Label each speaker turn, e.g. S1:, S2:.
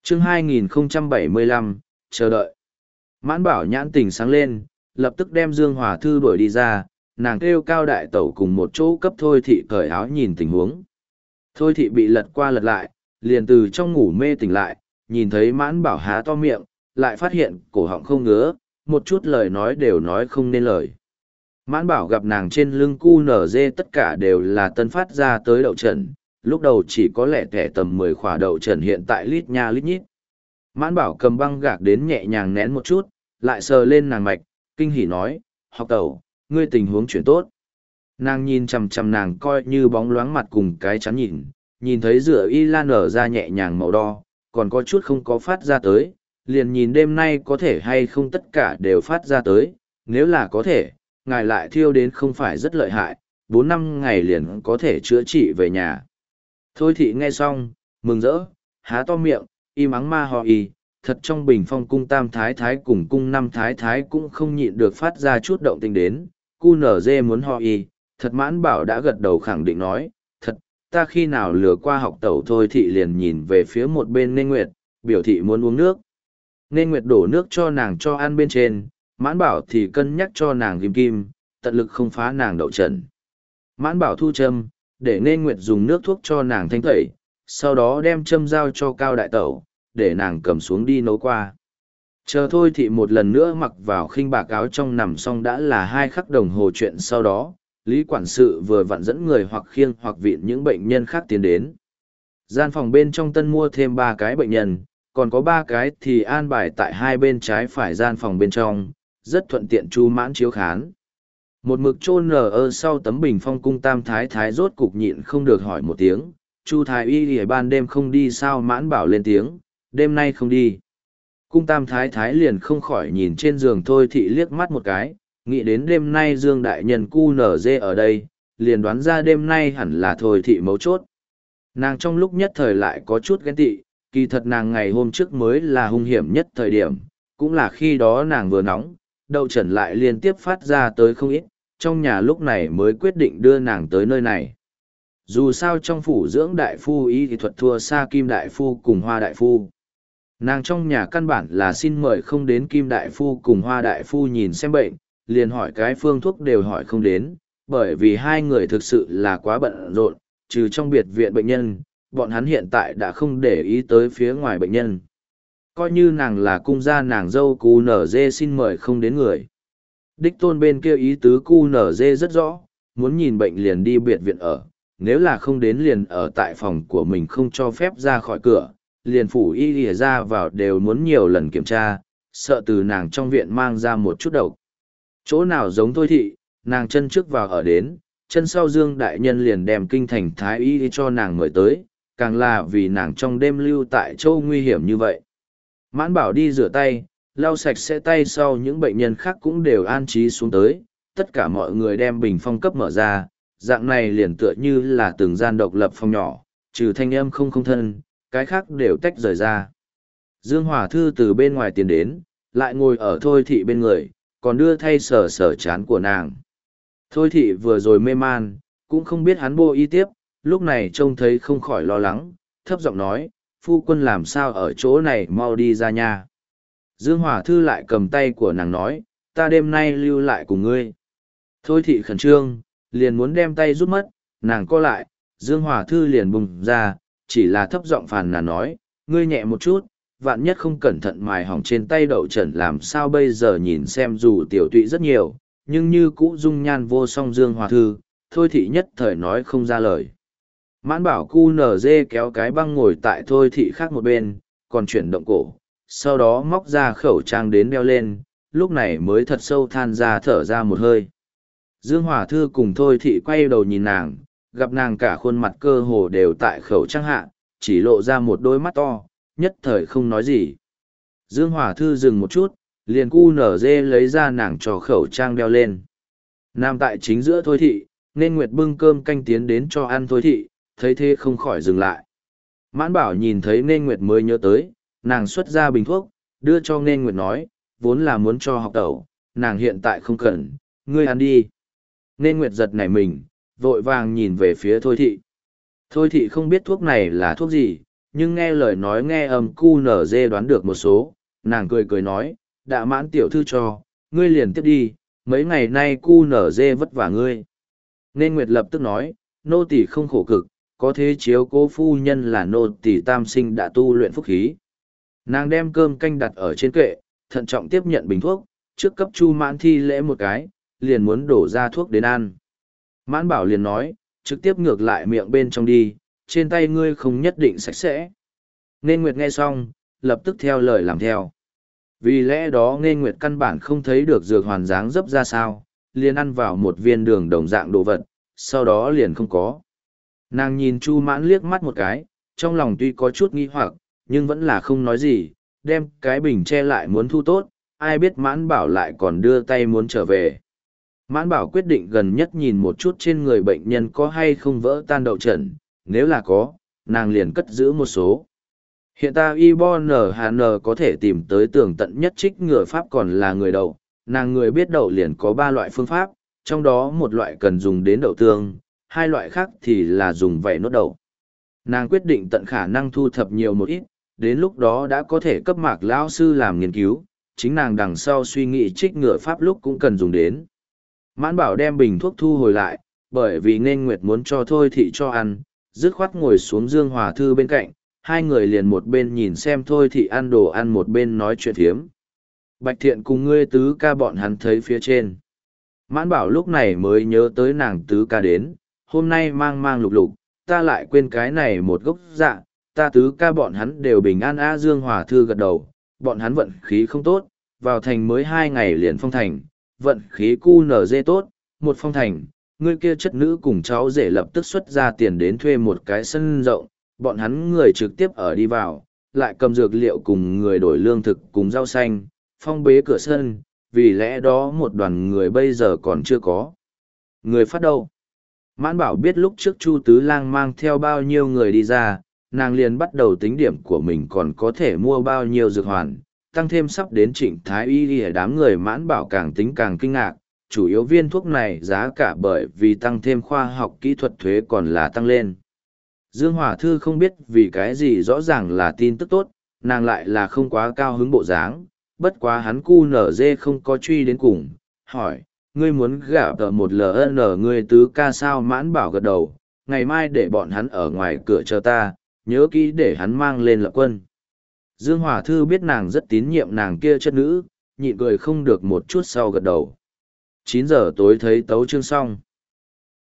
S1: chương 2075, chờ đợi. Mãn Bảo nhãn tình sáng lên, lập tức đem Dương Hòa Thư đuổi đi ra, nàng kêu Cao đại tẩu cùng một chỗ cấp Thôi thị cởi áo nhìn tình huống. Thôi thị bị lật qua lật lại, liền từ trong ngủ mê tỉnh lại, nhìn thấy Mãn Bảo há to miệng, lại phát hiện cổ họng không ngứa, một chút lời nói đều nói không nên lời. Mãn Bảo gặp nàng trên lưng cu nở dê tất cả đều là tân phát ra tới đậu trần, lúc đầu chỉ có lẻ tẻ tầm 10 khỏa đậu trần hiện tại lít nha lít nhít. Mãn Bảo cầm băng gạc đến nhẹ nhàng nén một chút, lại sờ lên nàng mạch, kinh hỉ nói, học tẩu, ngươi tình huống chuyển tốt. Nàng nhìn chằm chằm nàng coi như bóng loáng mặt cùng cái chắn nhìn thấy rửa y lan nở ra nhẹ nhàng màu đo, còn có chút không có phát ra tới, liền nhìn đêm nay có thể hay không tất cả đều phát ra tới, nếu là có thể, ngài lại thiêu đến không phải rất lợi hại, 4-5 ngày liền có thể chữa trị về nhà. Thôi thị nghe xong, mừng rỡ, há to miệng, im ắng ma ho y, thật trong bình phong cung tam thái thái cùng cung năm thái thái cũng không nhịn được phát ra chút động tình đến, cu nở dê muốn ho y, thật Mãn Bảo đã gật đầu khẳng định nói, thật, ta khi nào lừa qua học tẩu. Thôi thị liền nhìn về phía một bên Nên Nguyệt, biểu thị muốn uống nước. Nên Nguyệt đổ nước cho nàng cho ăn bên trên, Mãn Bảo thì cân nhắc cho nàng ghim kim, tận lực không phá nàng đậu trần. Mãn Bảo thu châm, để Nên Nguyệt dùng nước thuốc cho nàng thanh tẩy, sau đó đem châm giao cho Cao đại tẩu, để nàng cầm xuống đi nấu qua. Chờ Thôi thị một lần nữa mặc vào khinh bạc áo trong nằm xong đã là 2 khắc đồng hồ chuyện sau đó, Lý quản sự vừa vặn dẫn người hoặc khiêng hoặc vịn những bệnh nhân khác tiến đến. Gian phòng bên trong tân mua thêm 3 cái bệnh nhân, còn có 3 cái thì an bài tại hai bên trái phải gian phòng bên trong, rất thuận tiện Chu Mãn chiếu khán. Một mực chôn ở sau tấm bình phong cung tam thái thái rốt cục nhịn không được hỏi một tiếng, Chu thái y ở ban đêm không đi sao? Mãn Bảo lên tiếng, đêm nay không đi. Cung tam thái thái liền không khỏi nhìn trên giường Thôi thị liếc mắt một cái, nghĩ đến đêm nay Dương đại nhân cu nở dê ở đây, liền đoán ra đêm nay hẳn là Thôi thị mấu chốt. Nàng trong lúc nhất thời lại có chút ghen tị, kỳ thật nàng ngày hôm trước mới là hung hiểm nhất thời điểm, cũng là khi đó nàng vừa nóng, đậu trần lại liên tiếp phát ra tới không ít, trong nhà lúc này mới quyết định đưa nàng tới nơi này. Dù sao trong phủ dưỡng đại phu y thì thuật thua xa Kim đại phu cùng Hoa đại phu. Nàng trong nhà căn bản là xin mời không đến Kim đại phu cùng Hoa đại phu nhìn xem bệnh, liền hỏi cái phương thuốc đều hỏi không đến, bởi vì hai người thực sự là quá bận rộn, trừ trong biệt viện bệnh nhân, bọn hắn hiện tại đã không để ý tới phía ngoài bệnh nhân. Coi như nàng là cung gia nàng dâu cu nở dê xin mời không đến người. Đích tôn bên kia ý tứ cu nở dê rất rõ, muốn nhìn bệnh liền đi biệt viện ở, nếu là không đến liền ở tại phòng của mình không cho phép ra khỏi cửa, liền phủ y lìa ra vào đều muốn nhiều lần kiểm tra, sợ từ nàng trong viện mang ra một chút độc. Chỗ nào giống Thôi thị, nàng chân trước vào ở đến, chân sau Dương đại nhân liền đem kinh thành thái y cho nàng mời tới, càng là vì nàng trong đêm lưu tại châu nguy hiểm như vậy. Mãn Bảo đi rửa tay, lau sạch sẽ tay sau những bệnh nhân khác cũng đều an trí xuống tới, tất cả mọi người đem bình phong cấp mở ra, dạng này liền tựa như là từng gian độc lập phòng nhỏ, trừ thanh âm không thân, cái khác đều tách rời ra. Dương Hòa Thư từ bên ngoài tiến đến, lại ngồi ở Thôi thị bên người, còn đưa thay sờ sờ chán của nàng. Thôi thị vừa rồi mê man, cũng không biết hắn bô y tiếp, lúc này trông thấy không khỏi lo lắng, thấp giọng nói, phu quân làm sao ở chỗ này, mau đi ra nhà. Dương Hòa Thư lại cầm tay của nàng nói, ta đêm nay lưu lại cùng ngươi. Thôi thị khẩn trương, liền muốn đem tay rút mất, nàng co lại, Dương Hòa Thư liền bùng ra, chỉ là thấp giọng phàn nàn nói, ngươi nhẹ một chút, vạn nhất không cẩn thận mài hỏng trên tay đậu trần làm sao bây giờ. Nhìn xem dù tiểu tụy rất nhiều, nhưng như cũ dung nhan vô song Dương Hòa Thư, Thôi thị nhất thời nói không ra lời. Mãn Bảo cu nở dê kéo cái băng ngồi tại Thôi thị khác một bên, còn chuyển động cổ, sau đó móc ra khẩu trang đến đeo lên, lúc này mới thật sâu than ra thở ra một hơi. Dương Hòa Thư cùng Thôi thị quay đầu nhìn nàng, gặp nàng cả khuôn mặt cơ hồ đều tại khẩu trang hạ, chỉ lộ ra một đôi mắt to, nhất thời không nói gì. Dương Hòa Thư dừng một chút, liền cu nở dê lấy ra nàng cho khẩu trang đeo lên. Nam tại chính giữa Thôi thị, nên Nguyệt bưng cơm canh tiến đến cho ăn Thôi thị, thấy thế không khỏi dừng lại. Mãn Bảo nhìn thấy nên Nguyệt mới nhớ tới, nàng xuất ra bình thuốc, đưa cho nên Nguyệt nói, vốn là muốn cho học tẩu, nàng hiện tại không cần, ngươi ăn đi. Nên Nguyệt giật nảy mình, vội vàng nhìn về phía Thôi thị. Thôi thị không biết thuốc này là thuốc gì, nhưng nghe lời nói nghe âm QNZ đoán được một số, nàng cười cười nói, đã mãn tiểu thư cho, ngươi liền tiếp đi, mấy ngày nay QNZ vất vả ngươi. Nên Nguyệt lập tức nói, nô tỳ không khổ cực, có thế chiếu cố phu nhân là nô tỳ tam sinh đã tu luyện phúc khí. Nàng đem cơm canh đặt ở trên kệ, thận trọng tiếp nhận bình thuốc, trước cấp Chu Mãn thi lễ một cái, liền muốn đổ ra thuốc đến ăn. Mãn Bảo liền nói, trực tiếp ngược lại miệng bên trong đi, trên tay ngươi không nhất định sạch sẽ. Nên Nguyệt nghe xong, lập tức theo lời làm theo. Vì lẽ đó Nên Nguyệt căn bản không thấy được dược hoàn dáng dấp ra sao, liền ăn vào một viên đường đồng dạng đồ vật, sau đó liền không có. Nàng nhìn Chu Mãn liếc mắt một cái, trong lòng tuy có chút nghi hoặc, nhưng vẫn là không nói gì, đem cái bình che lại muốn thu tốt, ai biết Mãn Bảo lại còn đưa tay muốn trở về. Mãn Bảo quyết định gần nhất nhìn một chút trên người bệnh nhân có hay không vỡ tan đậu trần, nếu là có, nàng liền cất giữ một số. Hiện tại IBONHN có thể tìm tới tường tận nhất trích ngừa pháp còn là người đậu, nàng người biết đậu liền có 3 loại phương pháp, trong đó một loại cần dùng đến đậu tương, 2 loại khác thì là dùng vảy nốt đậu. Nàng quyết định tận khả năng thu thập nhiều một ít, đến lúc đó đã có thể cấp Mạc lão sư làm nghiên cứu, chính nàng đằng sau suy nghĩ trích ngừa pháp lúc cũng cần dùng đến. Mãn Bảo đem bình thuốc thu hồi lại, bởi vì Nên Nguyệt muốn cho Thôi Thị cho ăn, dứt khoát ngồi xuống Dương Hòa Thư bên cạnh, hai người liền một bên nhìn xem Thôi Thị ăn đồ ăn một bên nói chuyện thiếm. Bạch Thiện cùng ngươi tứ ca bọn hắn thấy phía trên. Mãn Bảo lúc này mới nhớ tới nàng tứ ca đến, hôm nay mang mang lục lục, ta lại quên cái này một gốc dạ, ta tứ ca bọn hắn đều bình an. A Dương Hòa Thư gật đầu, bọn hắn vận khí không tốt, vào thành mới 2 ngày liền phong thành, vận khí QNZ tốt, một phong thành, người kia chất nữ cùng cháu rể lập tức xuất ra tiền đến thuê một cái sân rộng, bọn hắn người trực tiếp ở đi vào, lại cầm dược liệu cùng người đổi lương thực cùng rau xanh, phong bế cửa sân, vì lẽ đó một đoàn người bây giờ còn chưa có. Người phát đâu? Mãn Bảo biết lúc trước Chu Tứ Lang mang theo bao nhiêu người đi ra, nàng liền bắt đầu tính điểm của mình còn có thể mua bao nhiêu dược hoàn, tăng thêm sắp đến Trịnh Thái Y ở đám người Mãn Bảo càng tính càng kinh ngạc, chủ yếu viên thuốc này giá cả bởi vì tăng thêm khoa học kỹ thuật thuế còn là tăng lên. Dương Hòa Thư không biết vì cái gì rõ ràng là tin tức tốt, nàng lại là không quá cao hứng bộ dáng, bất quá hắn QNZ không có truy đến cùng, hỏi, ngươi muốn gả tờ một LN ngươi tứ ca sao? Mãn Bảo gật đầu, ngày mai để bọn hắn ở ngoài cửa chờ ta, nhớ kỹ để hắn mang lên lập quân. Dương Hòa Thư biết nàng rất tín nhiệm nàng kia chất nữ, nhịn cười không được một chút sau gật đầu. 9 giờ tối thấy tấu chương xong.